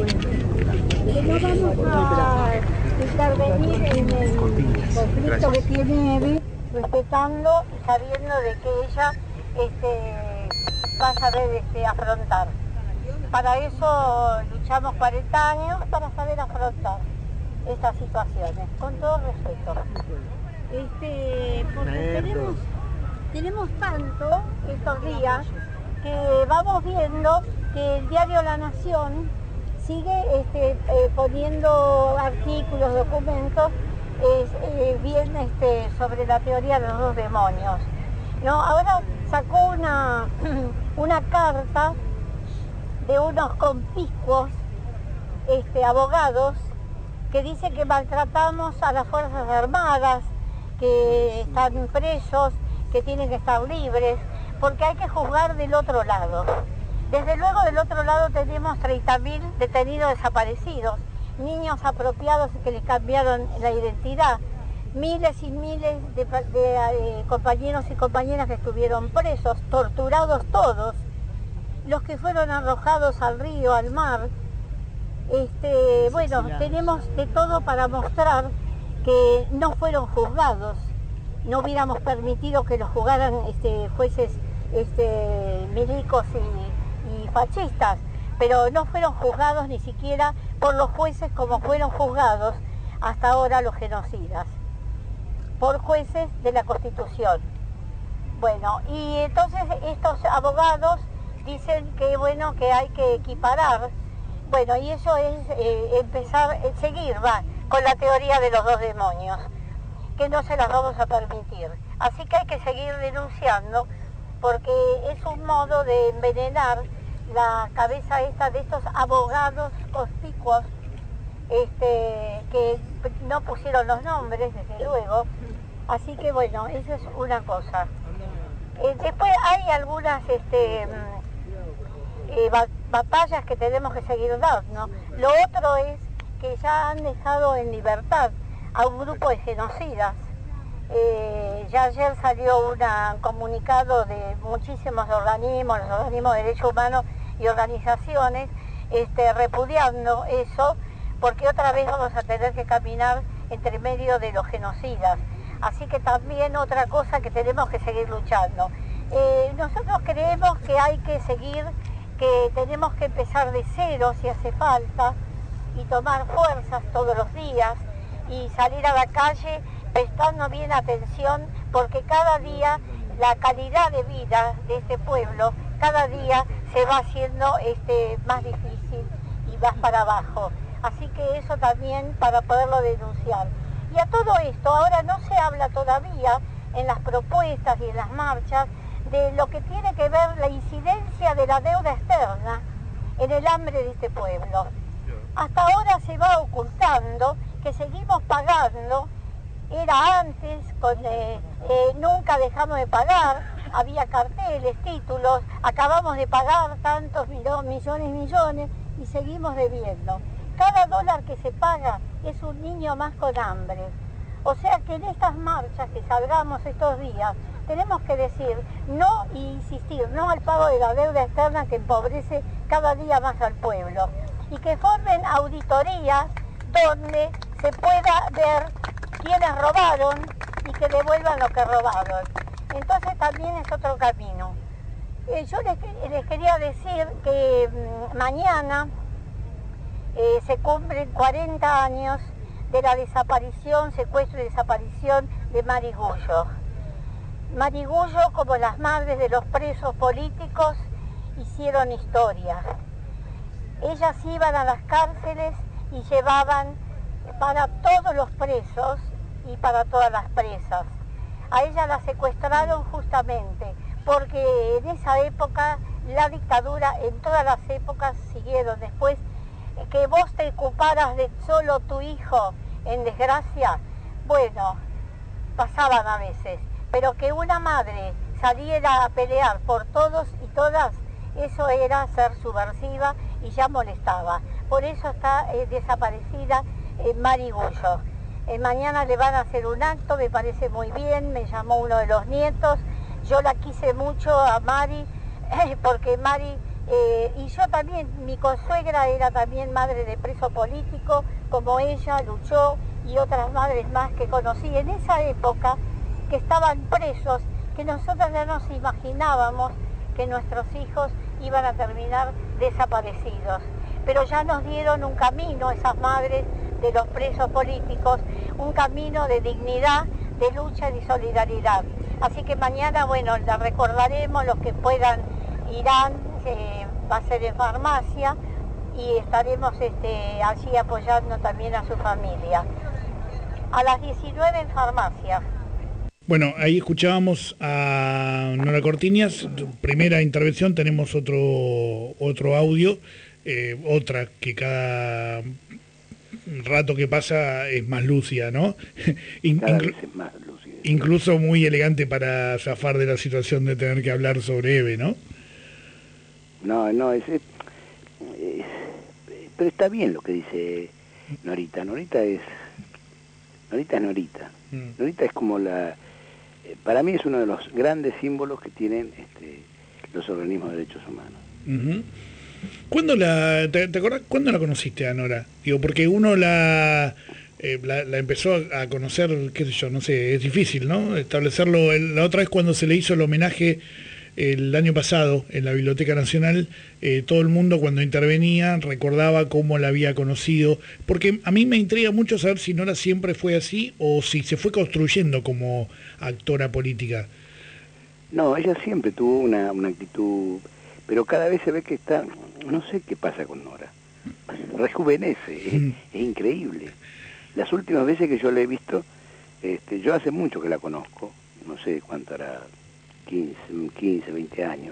a intervenir en el conflicto que tiene Eve, respetando y sabiendo de que ella va a saber afrontar. Para eso luchamos 40 años, para saber afrontar estas situaciones, con todo respeto. Porque tenemos tanto estos días que vamos viendo que el diario La Nación sigue poniendo artículos, documentos bien sobre la teoría de los dos demonios. ¿No? Ahora sacó una carta de unos conspicuos abogados que dice que maltratamos a las Fuerzas Armadas, que están presos, que tienen que estar libres, porque hay que juzgar del otro lado. Desde luego del otro lado tenemos 30.000 detenidos desaparecidos, niños apropiados que les cambiaron la identidad, miles y miles de compañeros y compañeras que estuvieron presos, torturados todos, los que fueron arrojados al río, al mar. Bueno, tenemos de todo para mostrar que no fueron juzgados. No hubiéramos permitido que los juzgaran jueces milicos y fascistas, pero no fueron juzgados ni siquiera por los jueces como fueron juzgados hasta ahora los genocidas, por jueces de la Constitución. Bueno, y entonces estos abogados dicen que bueno, que hay que equiparar, bueno, y eso es seguir con la teoría de los dos demonios, que no se las vamos a permitir. Así que hay que seguir denunciando, porque es un modo de envenenar la cabeza de estos abogados conspicuos, que no pusieron los nombres, desde luego. Así que bueno, eso es una cosa. Después hay algunas batallas que tenemos que seguir dando. Lo otro es que ya han dejado en libertad a un grupo de genocidas. Ya ayer salió un comunicado de muchísimos organismos, los organismos de derechos humanos y organizaciones, repudiando eso, porque otra vez vamos a tener que caminar entre medio de los genocidas. Así que también otra cosa que tenemos que seguir luchando. Nosotros creemos que hay que seguir, que tenemos que empezar de cero si hace falta, y tomar fuerzas todos los días, y salir a la calle prestando bien atención, porque cada día la calidad de vida de este pueblo, cada día se va haciendo más difícil y más para abajo. Así que eso también para poderlo denunciar. Y a todo esto, ahora no se habla todavía en las propuestas y en las marchas de lo que tiene que ver la incidencia de la deuda externa en el hambre de este pueblo. Hasta ahora se va ocultando que seguimos pagando, era antes, nunca dejamos de pagar, había carteles, títulos, acabamos de pagar tantos millones, y seguimos debiendo. Cada dólar que se paga es un niño más con hambre. O sea que en estas marchas que salgamos estos días, tenemos que decir no e insistir, no al pago de la deuda externa que empobrece cada día más al pueblo. Y que formen auditorías donde se pueda ver quiénes robaron y que devuelvan lo que robaron. Entonces también es otro camino. Yo les quería decir que mañana se cumplen 40 años de la desaparición, secuestro y desaparición de Mari Gullo. Mari Gullo, como las madres de los presos políticos, hicieron historia. Ellas iban a las cárceles y llevaban para todos los presos y para todas las presas. A ella la secuestraron justamente porque en esa época la dictadura, en todas las épocas siguieron después, que vos te ocuparas de solo tu hijo en desgracia, bueno, pasaban a veces, pero que una madre saliera a pelear por todos y todas, eso era ser subversiva y ya molestaba. Por eso está desaparecida Mari Gullo. Mañana le van a hacer un acto, me parece muy bien, me llamó uno de los nietos, yo la quise mucho a Mari, porque Mari, y yo también, mi consuegra era también madre de preso político, como ella luchó, y otras madres más que conocí en esa época, que estaban presos, que nosotros ya nos imaginábamos que nuestros hijos iban a terminar desaparecidos. Pero ya nos dieron un camino, esas madres de los presos políticos, un camino de dignidad, de lucha y de solidaridad. Así que mañana, bueno, la recordaremos, los que puedan irán, va a ser en farmacia, y estaremos allí apoyando también a su familia. A las 19 en farmacia. Bueno, ahí escuchábamos a Nora Cortiñas, primera intervención, tenemos otro audio, otra que cada rato que pasa es más lúcida, ¿no? Cada vez es más lúcida. Incluso muy elegante para zafar de la situación de tener que hablar sobre Eve, ¿no? No, pero está bien lo que dice Norita. Norita es Norita. Norita es como para mí es uno de los grandes símbolos que tienen los organismos de derechos humanos. Uh-huh. ¿Cuándo te acordás cuándo la conociste a Nora? Digo, porque uno la empezó a conocer, qué sé yo, no sé, es difícil, ¿no? Establecerlo. La otra vez cuando se le hizo el homenaje el año pasado en la Biblioteca Nacional, todo el mundo cuando intervenía recordaba cómo la había conocido, porque a mí me intriga mucho saber si Nora siempre fue así o si se fue construyendo como actora política. No, ella siempre tuvo una actitud, pero cada vez se ve que está, no sé qué pasa con Nora, rejuvenece, es increíble. Las últimas veces que yo la he visto, yo hace mucho que la conozco, no sé cuánto hará, 15, 20 años.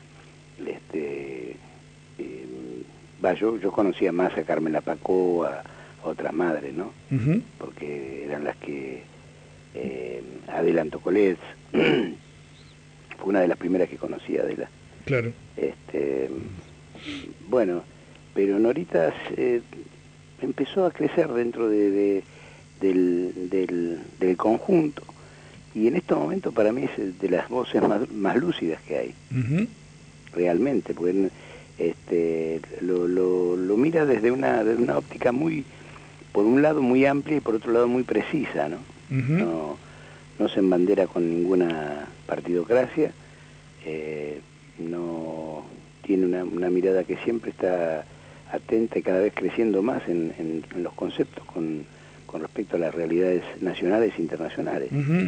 Yo conocía más a Carmen Pacó, a otras madres, ¿no? Uh-huh. Porque eran las que Adela Tocolets fue una de las primeras que conocí a Adela. Claro. Bueno, pero Norita empezó a crecer dentro del conjunto, y en estos momentos para mí es de las voces más lúcidas que hay. Uh-huh. Realmente, porque lo mira desde una óptica muy, por un lado muy amplia y por otro lado muy precisa, ¿no? Uh-huh. No se embandera con ninguna partidocracia, no tiene una mirada que siempre está atenta y cada vez creciendo más en los conceptos con respecto a las realidades nacionales e internacionales. Uh-huh.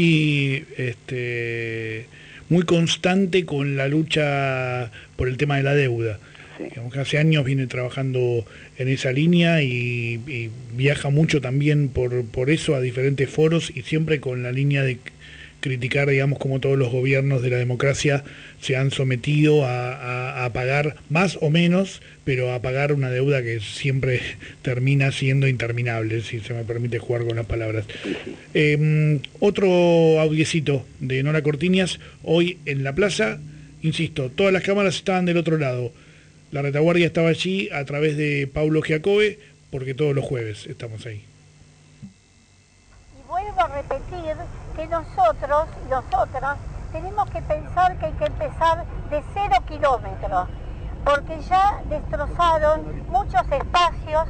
Muy constante con la lucha por el tema de la deuda. Sí. Digamos que hace años viene trabajando en esa línea y viaja mucho también por eso a diferentes foros, y siempre con la línea de criticar, digamos, como todos los gobiernos de la democracia se han sometido a pagar más o menos, pero a pagar una deuda que siempre termina siendo interminable, si se me permite jugar con las palabras. Otro audiecito de Nora Cortiñas, hoy en la plaza, insisto, todas las cámaras estaban del otro lado. La retaguardia estaba allí a través de Paulo Giacobbe, porque todos los jueves estamos ahí. Y vuelvo a repetir que nosotros y nosotras tenemos que pensar que hay que empezar de 0 kilómetros, porque ya destrozaron muchos espacios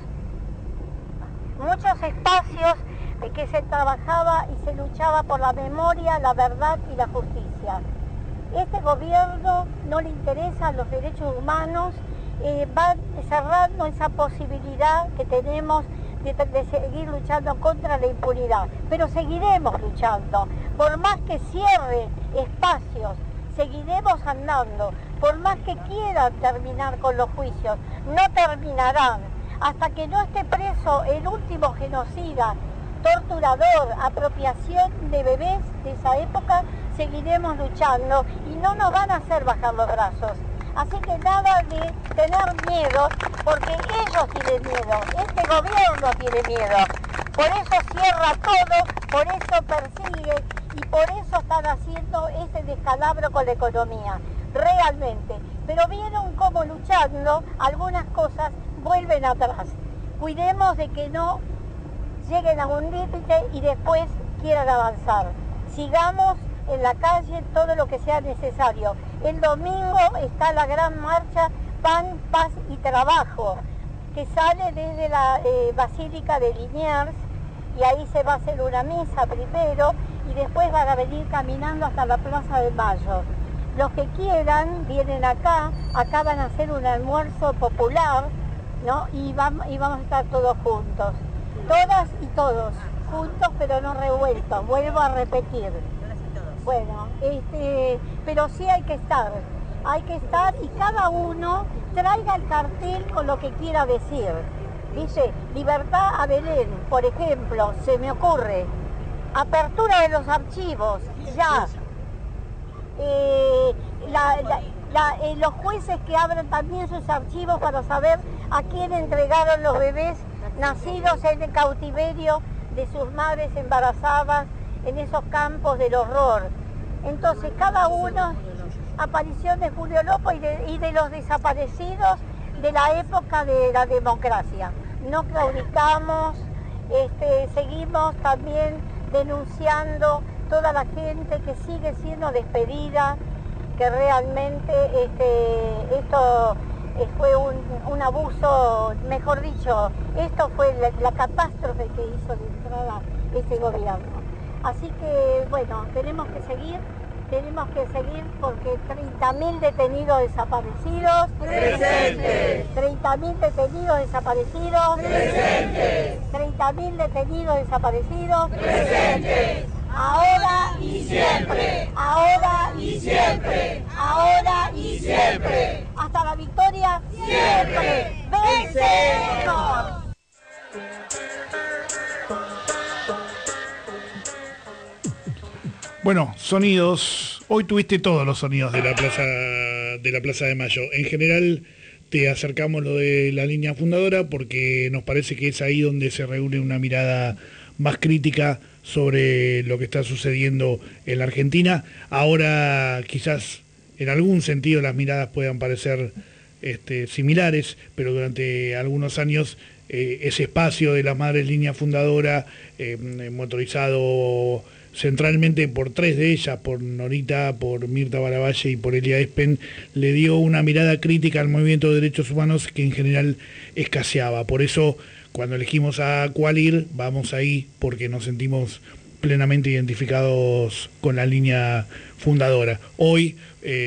que se trabajaba y se luchaba por la memoria, la verdad y la justicia. Este gobierno no le interesan los derechos humanos, va cerrando esa posibilidad que tenemos de seguir luchando contra la impunidad. Pero seguiremos luchando, por más que cierren espacios, seguiremos andando, por más que quieran terminar con los juicios, no terminarán. Hasta que no esté preso el último genocida, torturador, apropiación de bebés de esa época, seguiremos luchando y no nos van a hacer bajar los brazos. Así que nada de tener miedo, porque ellos tienen miedo, este gobierno tiene miedo. Por eso cierra todo, por eso persigue y por eso están haciendo este descalabro con la economía, realmente. Pero vieron cómo luchando, algunas cosas vuelven atrás. Cuidemos de que no lleguen a un límite y después quieran avanzar. Sigamos en la calle todo lo que sea necesario. El domingo está la gran marcha Pan, Paz y Trabajo, que sale desde la Basílica de Liniers, y ahí se va a hacer una misa primero y después van a venir caminando hasta la Plaza de Mayo. Los que quieran vienen acá van a hacer un almuerzo popular, ¿no? Y vamos a estar todos juntos, todas y todos, juntos pero no revueltos, vuelvo a repetir. Bueno, pero sí hay que estar y cada uno traiga el cartel con lo que quiera decir. Dice, libertad a Belén, por ejemplo, se me ocurre. Apertura de los archivos, ya. Los jueces que abran también sus archivos para saber a quién entregaron los bebés nacidos en el cautiverio de sus madres embarazadas en esos campos del horror. Entonces cada uno, aparición de Julio López y de los desaparecidos de la época de la democracia. No claudicamos, seguimos también denunciando toda la gente que sigue siendo despedida, que realmente esto fue un abuso, mejor dicho, esto fue la catástrofe que hizo de entrada este gobierno. Así que, bueno, tenemos que seguir porque 30.000 detenidos desaparecidos. ¡Presentes! 30.000 detenidos desaparecidos. ¡Presentes! 30.000 detenidos desaparecidos. ¡Presentes! Ahora y siempre. Ahora y siempre. Ahora y siempre. Hasta la victoria siempre. ¡Vencemos! Bueno, sonidos. Hoy tuviste todos los sonidos de la Plaza de Mayo. En general te acercamos lo de la línea fundadora porque nos parece que es ahí donde se reúne una mirada más crítica sobre lo que está sucediendo en la Argentina. Ahora quizás en algún sentido las miradas puedan parecer similares, pero durante algunos años ese espacio de las Madres Línea Fundadora, motorizado centralmente por 3 de ellas, por Norita, por Mirta Baravalle y por Elia Espen, le dio una mirada crítica al movimiento de derechos humanos que en general escaseaba. Por eso, cuando elegimos a cuál ir, vamos ahí porque nos sentimos plenamente identificados con la línea fundadora. Hoy,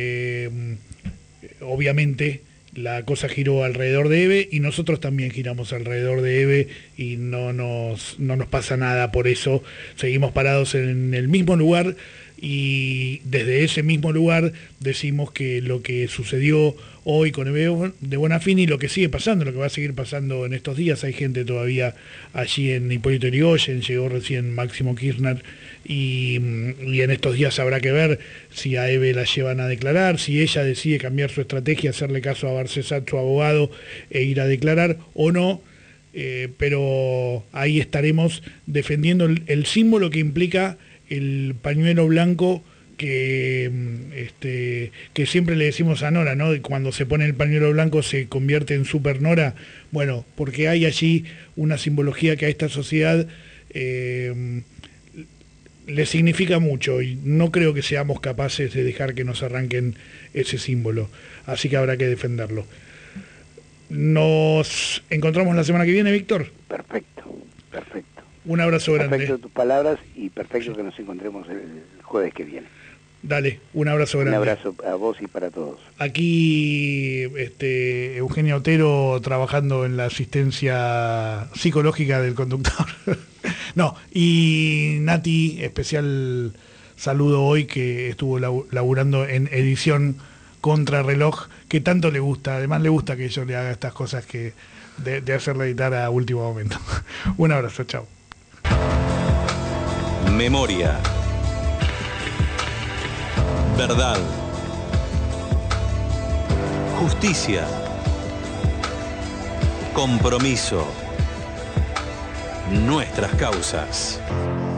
obviamente, la cosa giró alrededor de Eve y nosotros también giramos alrededor de Eve y no nos pasa nada por eso. Seguimos parados en el mismo lugar y desde ese mismo lugar decimos que lo que sucedió hoy con Eve de Bonafini, lo que sigue pasando, lo que va a seguir pasando en estos días, hay gente todavía allí en Hipólito Yrigoyen, llegó recién Máximo Kirchner y en estos días habrá que ver si a Eve la llevan a declarar, si ella decide cambiar su estrategia, hacerle caso a Barcesat, su abogado, e ir a declarar o no, pero ahí estaremos defendiendo el símbolo que implica el pañuelo blanco que siempre le decimos a Nora, ¿no? Cuando se pone el pañuelo blanco se convierte en Super Nora. Bueno, porque hay allí una simbología que a esta sociedad le significa mucho y no creo que seamos capaces de dejar que nos arranquen ese símbolo. Así que habrá que defenderlo. Nos encontramos la semana que viene, Víctor. Perfecto. Un abrazo grande. Perfecto tus palabras y perfecto que nos encontremos el jueves que viene. Dale, un abrazo grande. Un abrazo a vos y para todos. Aquí Eugenio Otero trabajando en la asistencia psicológica del conductor. No, y Nati, especial saludo hoy que estuvo laburando en edición Contrarreloj, que tanto le gusta, además le gusta que yo le haga estas cosas que de hacerle editar a último momento. Un abrazo, chao. Memoria. Verdad. Justicia. Compromiso. Nuestras causas.